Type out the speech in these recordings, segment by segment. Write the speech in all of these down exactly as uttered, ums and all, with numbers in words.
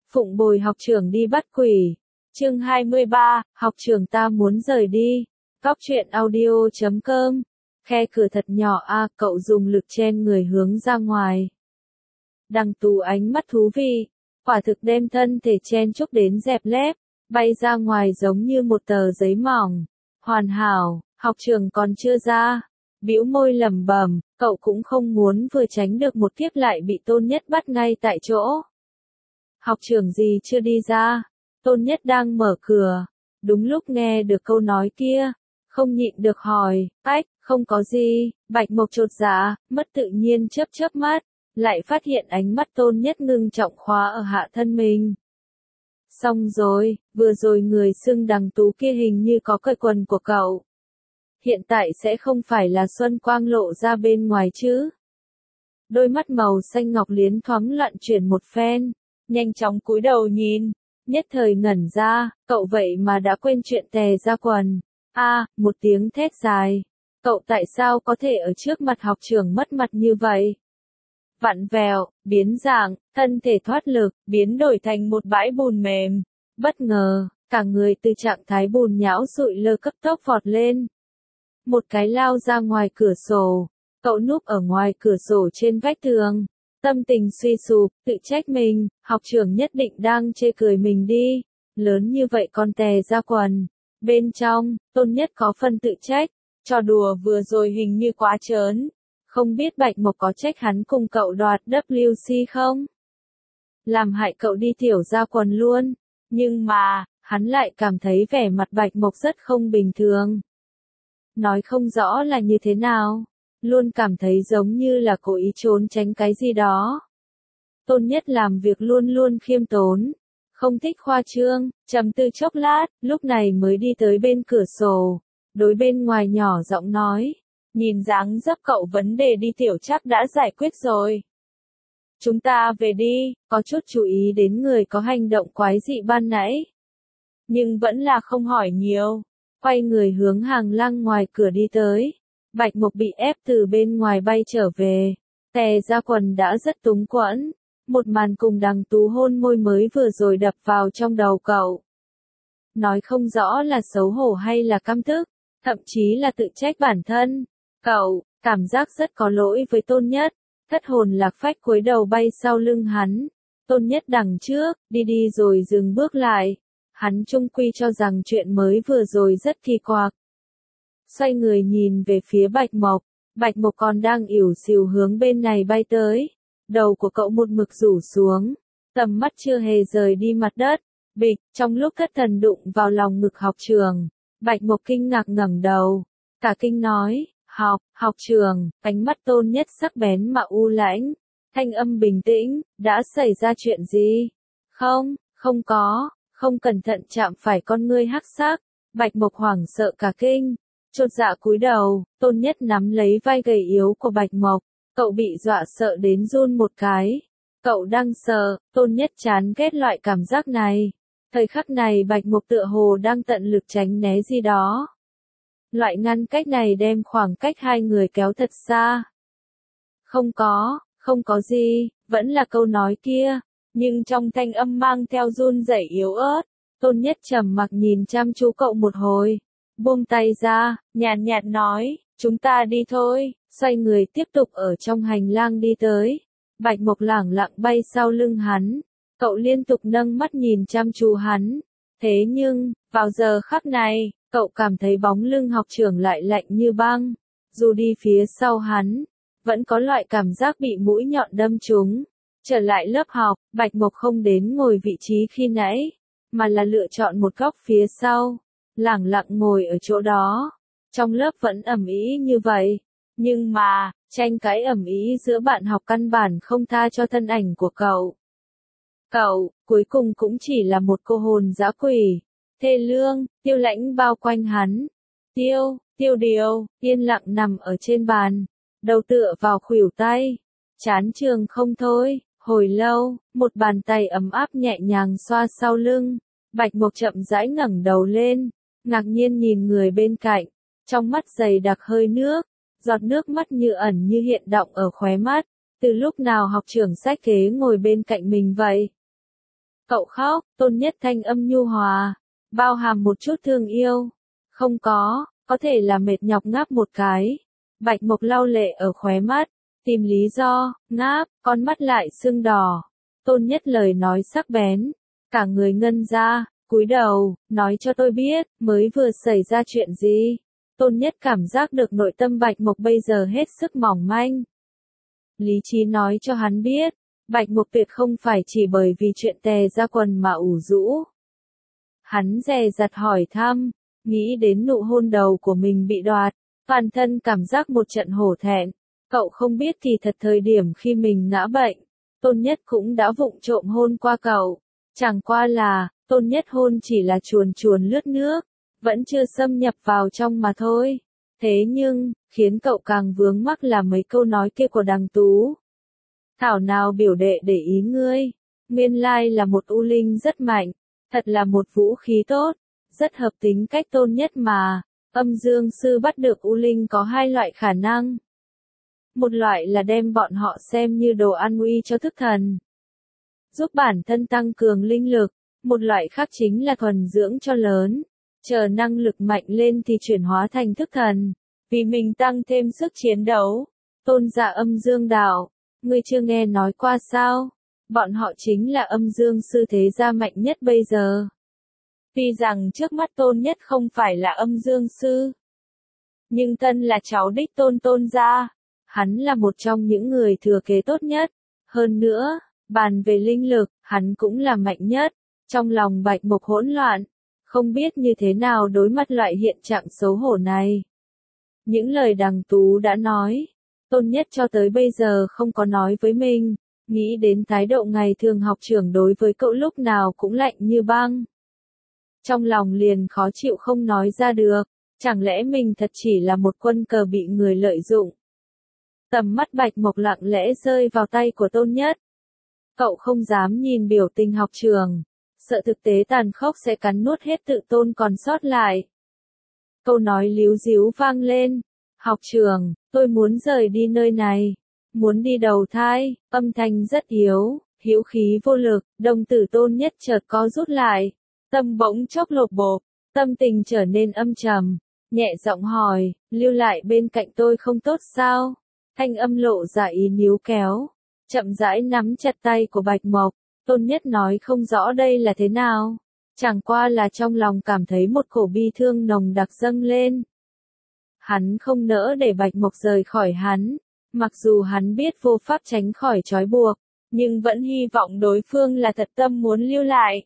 Phụng bồi học trưởng đi bắt quỷ. Chương hai mươi ba, học trưởng ta muốn rời đi. Cóc truyện audio chấm com. Khe cửa thật nhỏ a, à, cậu dùng lực chen người hướng ra ngoài. Đằng Tú ánh mắt thú vị, quả thực đem thân thể chen chúc đến dẹp lép, bay ra ngoài giống như một tờ giấy mỏng. Hoàn hảo, học trưởng còn chưa ra. Bĩu môi lẩm bẩm, cậu cũng không muốn vừa tránh được một kiếp lại bị Tôn Nhất bắt ngay tại chỗ. Học trưởng gì chưa đi ra? Tôn Nhất đang mở cửa, đúng lúc nghe được câu nói kia, không nhịn được hỏi, ách, không có gì. Bạch Mộc chột dạ, mất tự nhiên chớp chớp mắt, lại phát hiện ánh mắt Tôn Nhất ngưng trọng khóa ở hạ thân mình. Xong rồi, vừa rồi người xưng Đằng Tú kia hình như có cởi quần của cậu. Hiện tại sẽ không phải là Xuân Quang lộ ra bên ngoài chứ? Đôi mắt màu xanh ngọc liến thoáng loạn chuyển một phen, nhanh chóng cúi đầu nhìn, nhất thời ngẩn ra, cậu vậy mà đã quên chuyện tè ra quần. A, à, một tiếng thét dài. Cậu tại sao có thể ở trước mặt học trưởng mất mặt như vậy? Vặn vẹo, biến dạng, thân thể thoát lực, biến đổi thành một bãi bùn mềm. Bất ngờ, cả người từ trạng thái bùn nhão sụi lơ cấp tốc vọt lên. Một cái lao ra ngoài cửa sổ. Cậu núp ở ngoài cửa sổ trên vách tường. Tâm tình suy sụp, tự trách mình, học trưởng nhất định đang chê cười mình đi. Lớn như vậy còn tè ra quần. Bên trong, Tôn Nhất có phần tự trách. Trò đùa vừa rồi hình như quá trớn. Không biết Bạch Mộc có trách hắn cùng cậu đoạt W C không? Làm hại cậu đi tiểu ra quần luôn. Nhưng mà, hắn lại cảm thấy vẻ mặt Bạch Mộc rất không bình thường. Nói không rõ là như thế nào. Luôn cảm thấy giống như là cố ý trốn tránh cái gì đó. Tôn Nhất làm việc luôn luôn khiêm tốn. Không thích khoa trương, trầm tư chốc lát, lúc này mới đi tới bên cửa sổ. Đối bên ngoài nhỏ giọng nói. Nhìn dáng dấp cậu vấn đề đi tiểu chắc đã giải quyết rồi. Chúng ta về đi, có chút chú ý đến người có hành động quái dị ban nãy. Nhưng vẫn là không hỏi nhiều. Quay người hướng hàng lăng ngoài cửa đi tới. Bạch Mộc bị ép từ bên ngoài bay trở về. Tè ra quần đã rất túng quẫn. Một màn cùng Đằng Tú hôn môi mới vừa rồi đập vào trong đầu cậu. Nói không rõ là xấu hổ hay là căm tức, thậm chí là tự trách bản thân. Cậu, cảm giác rất có lỗi với Tôn Nhất. Thất hồn lạc phách cúi đầu bay sau lưng hắn. Tôn Nhất đằng trước, đi đi rồi dừng bước lại. Hắn chung quy cho rằng chuyện mới vừa rồi rất kỳ quặc. Xoay người nhìn về phía Bạch Mộc. Bạch Mộc còn đang ỉu xìu hướng bên này bay tới. Đầu của cậu một mực rủ xuống. Tầm mắt chưa hề rời đi mặt đất. Bịch, trong lúc thất thần đụng vào lòng ngực học trường. Bạch Mộc kinh ngạc ngẩng đầu. Cả kinh nói, học, học trường, ánh mắt Tôn Nhất sắc bén mà u lãnh. Thanh âm bình tĩnh, đã xảy ra chuyện gì? Không, không có, không cẩn thận chạm phải con ngươi hắc sắc. Bạch Mộc hoảng sợ cả kinh. Chột dạ cúi đầu, Tôn Nhất nắm lấy vai gầy yếu của Bạch Mộc. Cậu bị dọa sợ đến run một cái. Cậu đang sợ, Tôn Nhất chán ghét loại cảm giác này. Thời khắc này Bạch Mộc tựa hồ đang tận lực tránh né gì đó. Loại ngăn cách này đem khoảng cách hai người kéo thật xa. Không có, không có gì, vẫn là câu nói kia. Nhưng trong thanh âm mang theo run rẩy yếu ớt. Tôn Nhất trầm mặc nhìn chăm chú cậu một hồi. Buông tay ra, nhàn nhạt nói, chúng ta đi thôi. Xoay người tiếp tục ở trong hành lang đi tới. Bạch Mộc lẳng lặng bay sau lưng hắn. Cậu liên tục nâng mắt nhìn chăm chú hắn. Thế nhưng, vào giờ khắc này, cậu cảm thấy bóng lưng học trưởng lại lạnh như băng. Dù đi phía sau hắn, vẫn có loại cảm giác bị mũi nhọn đâm trúng. Trở lại lớp học, Bạch Mộc không đến ngồi vị trí khi nãy, mà là lựa chọn một góc phía sau. Lẳng lặng ngồi ở chỗ đó. Trong lớp vẫn ầm ĩ như vậy. Nhưng mà, tranh cãi ầm ĩ giữa bạn học căn bản không tha cho thân ảnh của cậu. Cậu, cuối cùng cũng chỉ là một cô hồn dã quỷ. Thê lương, Tiêu Lãnh bao quanh hắn. Tiêu, Tiêu Điều, yên lặng nằm ở trên bàn. Đầu tựa vào khuỷu tay. Chán trường không thôi, hồi lâu, một bàn tay ấm áp nhẹ nhàng xoa sau lưng. Bạch Mộc chậm rãi ngẩng đầu lên. Ngạc nhiên nhìn người bên cạnh. Trong mắt dày đặc hơi nước. Giọt nước mắt như ẩn như hiện động ở khóe mắt. Từ lúc nào học trưởng sách kế ngồi bên cạnh mình vậy? Cậu khóc, Tôn Nhất thanh âm nhu hòa, bao hàm một chút thương yêu. Không có, có thể là mệt nhọc ngáp một cái. Bạch Mộc lau lệ ở khóe mắt, tìm lý do, ngáp, con mắt lại sưng đỏ. Tôn Nhất lời nói sắc bén, cả người ngân ra, cúi đầu, nói cho tôi biết, mới vừa xảy ra chuyện gì. Tôn Nhất cảm giác được nội tâm Bạch Mộc bây giờ hết sức mỏng manh. Lý trí nói cho hắn biết, Bạch Mộc tuyệt không phải chỉ bởi vì chuyện tè ra quần mà ủ rũ. Hắn dè dặt hỏi thăm, nghĩ đến nụ hôn đầu của mình bị đoạt, toàn thân cảm giác một trận hổ thẹn. Cậu không biết thì thật thời điểm khi mình ngã bệnh, Tôn Nhất cũng đã vụng trộm hôn qua cậu. Chẳng qua là, Tôn Nhất hôn chỉ là chuồn chuồn lướt nước, vẫn chưa xâm nhập vào trong mà thôi. Thế nhưng, khiến cậu càng vướng mắc là mấy câu nói kia của Đằng Tú. Thảo nào biểu đệ để ý ngươi, nguyên lai là một u linh rất mạnh, thật là một vũ khí tốt, rất hợp tính cách Tôn Nhất mà. Âm dương sư bắt được u linh có hai loại khả năng. Một loại là đem bọn họ xem như đồ an uy cho thức thần, giúp bản thân tăng cường linh lực, một loại khác chính là thuần dưỡng cho lớn, chờ năng lực mạnh lên thì chuyển hóa thành thức thần, vì mình tăng thêm sức chiến đấu. Tôn Dạ âm dương đạo, ngươi chưa nghe nói qua sao? Bọn họ chính là âm dương sư thế gia mạnh nhất bây giờ. Tuy rằng trước mắt Tôn Nhất không phải là âm dương sư, nhưng thân là cháu đích Tôn Tôn gia, hắn là một trong những người thừa kế tốt nhất. Hơn nữa, bàn về linh lực, hắn cũng là mạnh nhất. Trong lòng Bạch Mộc hỗn loạn, không biết như thế nào đối mặt loại hiện trạng xấu hổ này. Những lời Đằng Tú đã nói, Tôn Nhất cho tới bây giờ không có nói với mình, nghĩ đến thái độ ngày thường học trưởng đối với cậu lúc nào cũng lạnh như băng. Trong lòng liền khó chịu không nói ra được, chẳng lẽ mình thật chỉ là một quân cờ bị người lợi dụng. Tầm mắt Bạch Mộc lặng lẽ rơi vào tay của Tôn Nhất. Cậu không dám nhìn biểu tình học trường, sợ thực tế tàn khốc sẽ cắn nuốt hết tự tôn còn sót lại. Câu nói líu díu vang lên, học trường, tôi muốn rời đi nơi này, muốn đi đầu thai, âm thanh rất yếu, hữu khí vô lực, đồng tử Tôn Nhất chợt co rút lại, tâm bỗng chốc lột bột, tâm tình trở nên âm trầm, nhẹ giọng hỏi, lưu lại bên cạnh tôi không tốt sao? Thanh âm lộ ra ý níu kéo, chậm rãi nắm chặt tay của Bạch Mộc. Tôn Nhất nói không rõ đây là thế nào, chẳng qua là trong lòng cảm thấy một cổ bi thương nồng đặc dâng lên. Hắn không nỡ để Bạch Mộc rời khỏi hắn, mặc dù hắn biết vô pháp tránh khỏi trói buộc, nhưng vẫn hy vọng đối phương là thật tâm muốn lưu lại,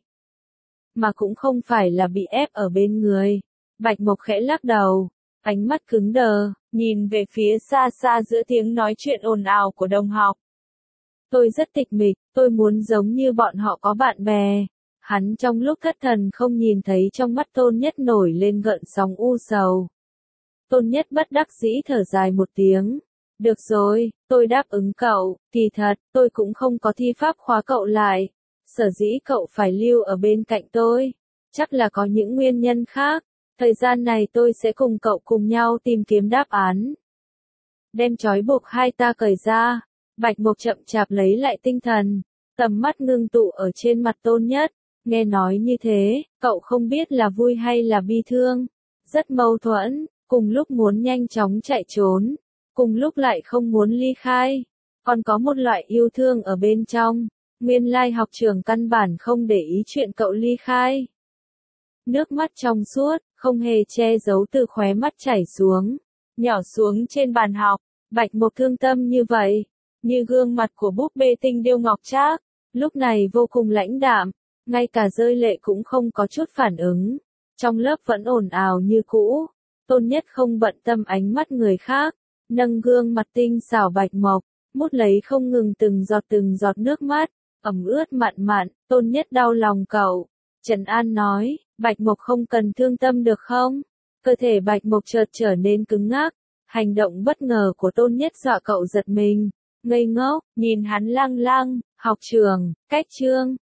mà cũng không phải là bị ép ở bên người. Bạch Mộc khẽ lắc đầu, ánh mắt cứng đờ, nhìn về phía xa xa giữa tiếng nói chuyện ồn ào của đồng học. Tôi rất tịch mịch, tôi muốn giống như bọn họ có bạn bè. Hắn trong lúc thất thần không nhìn thấy trong mắt Tôn Nhất nổi lên gợn sóng u sầu. Tôn Nhất bất đắc dĩ thở dài một tiếng. Được rồi, tôi đáp ứng cậu, kỳ thật, tôi cũng không có thi pháp khóa cậu lại. Sở dĩ cậu phải lưu ở bên cạnh tôi, chắc là có những nguyên nhân khác. Thời gian này tôi sẽ cùng cậu cùng nhau tìm kiếm đáp án. Đem trói buộc hai ta cởi ra. Bạch Mộc chậm chạp lấy lại tinh thần, tầm mắt ngưng tụ ở trên mặt Tôn Nhất, nghe nói như thế, cậu không biết là vui hay là bi thương, rất mâu thuẫn, cùng lúc muốn nhanh chóng chạy trốn, cùng lúc lại không muốn ly khai, còn có một loại yêu thương ở bên trong, nguyên lai học trường căn bản không để ý chuyện cậu ly khai. Nước mắt trong suốt, không hề che giấu từ khóe mắt chảy xuống, nhỏ xuống trên bàn học. Bạch Mộc thương tâm như vậy, như gương mặt của búp bê tinh điêu ngọc trác, lúc này vô cùng lãnh đạm, ngay cả rơi lệ cũng không có chút phản ứng. Trong lớp vẫn ồn ào như cũ, Tôn Nhất không bận tâm ánh mắt người khác, nâng gương mặt tinh xảo Bạch Mộc, mút lấy không ngừng từng giọt từng giọt nước mắt, ẩm ướt mặn mặn. Tôn Nhất đau lòng cậu, trấn an nói, Bạch Mộc không cần thương tâm được không? Cơ thể Bạch Mộc chợt trở nên cứng ngắc, hành động bất ngờ của Tôn Nhất dọa cậu giật mình, ngây ngốc, nhìn hắn lăng lăng, học trường, cách chương.